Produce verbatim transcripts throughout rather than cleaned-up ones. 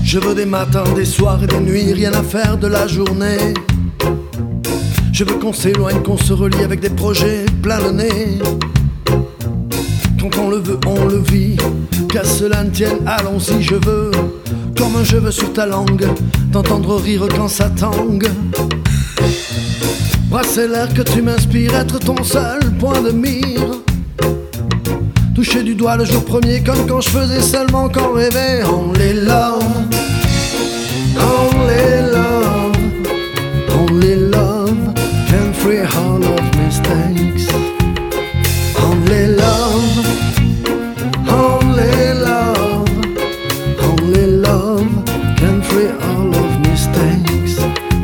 Je veux des matins, des soirs et des nuits, rien à faire de la journée. Je veux qu'on s'éloigne, qu'on se relie avec des projets plein le nez. Quand on le veut, on le vit, qu'à cela ne tienne, allons-y. Je veux, comme un cheveu sur ta langue, t'entendre rire quand ça tangue. Brasser l'air que tu m'inspires, être ton seul point de mire. Toucher du doigt le jour premier comme quand je faisais seulement qu'en rêver. Only love, only love, only love can free all of mistakes. Only love, only love, only love can free all of mistakes.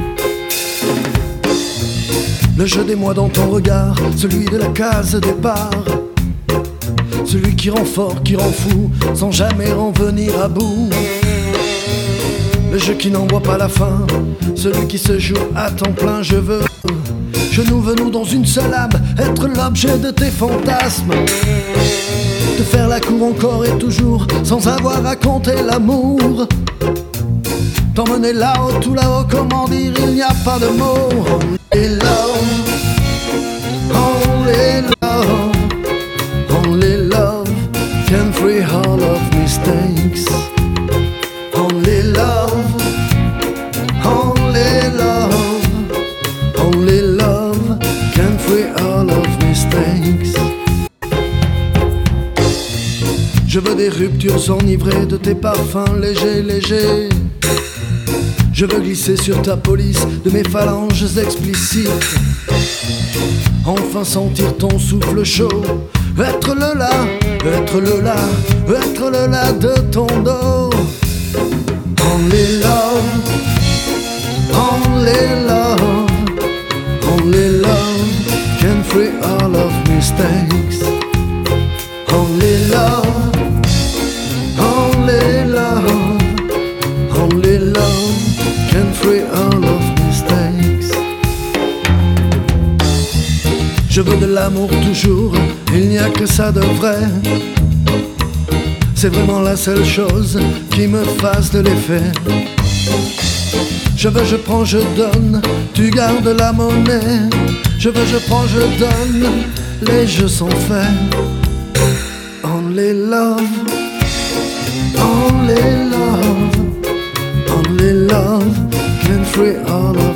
Le jeu des mots dans ton regard, celui de la case départ. Celui qui rend fort, qui rend fou, sans jamais en venir à bout. Le jeu qui n'en voit pas la fin, celui qui se joue à temps plein. Je veux, je nous veux nous dans une seule âme, être l'objet de tes fantasmes. Te faire la cour encore et toujours, sans avoir à compter l'amour. T'emmener là-haut, tout là-haut, comment dire, il n'y a pas de mots. Only love, only love, only love can free all of mistakes. Only love, only love, only love can free all of mistakes. Je veux des ruptures enivrées de tes parfums légers, légers. Je veux glisser sur ta police de mes phalanges explicites. Enfin sentir ton souffle chaud, être le là, être le là, être le là de ton dos. Only love, only love, only love can free all of mistakes. Only love, only love, only love can free all of mistakes. Je veux de l'amour toujours, il n'y a que ça de vrai. C'est vraiment la seule chose qui me fasse de l'effet. Je veux, je prends, je donne, tu gardes la monnaie. Je veux, je prends, je donne, les jeux sont faits. Only love, only love, only love can free all of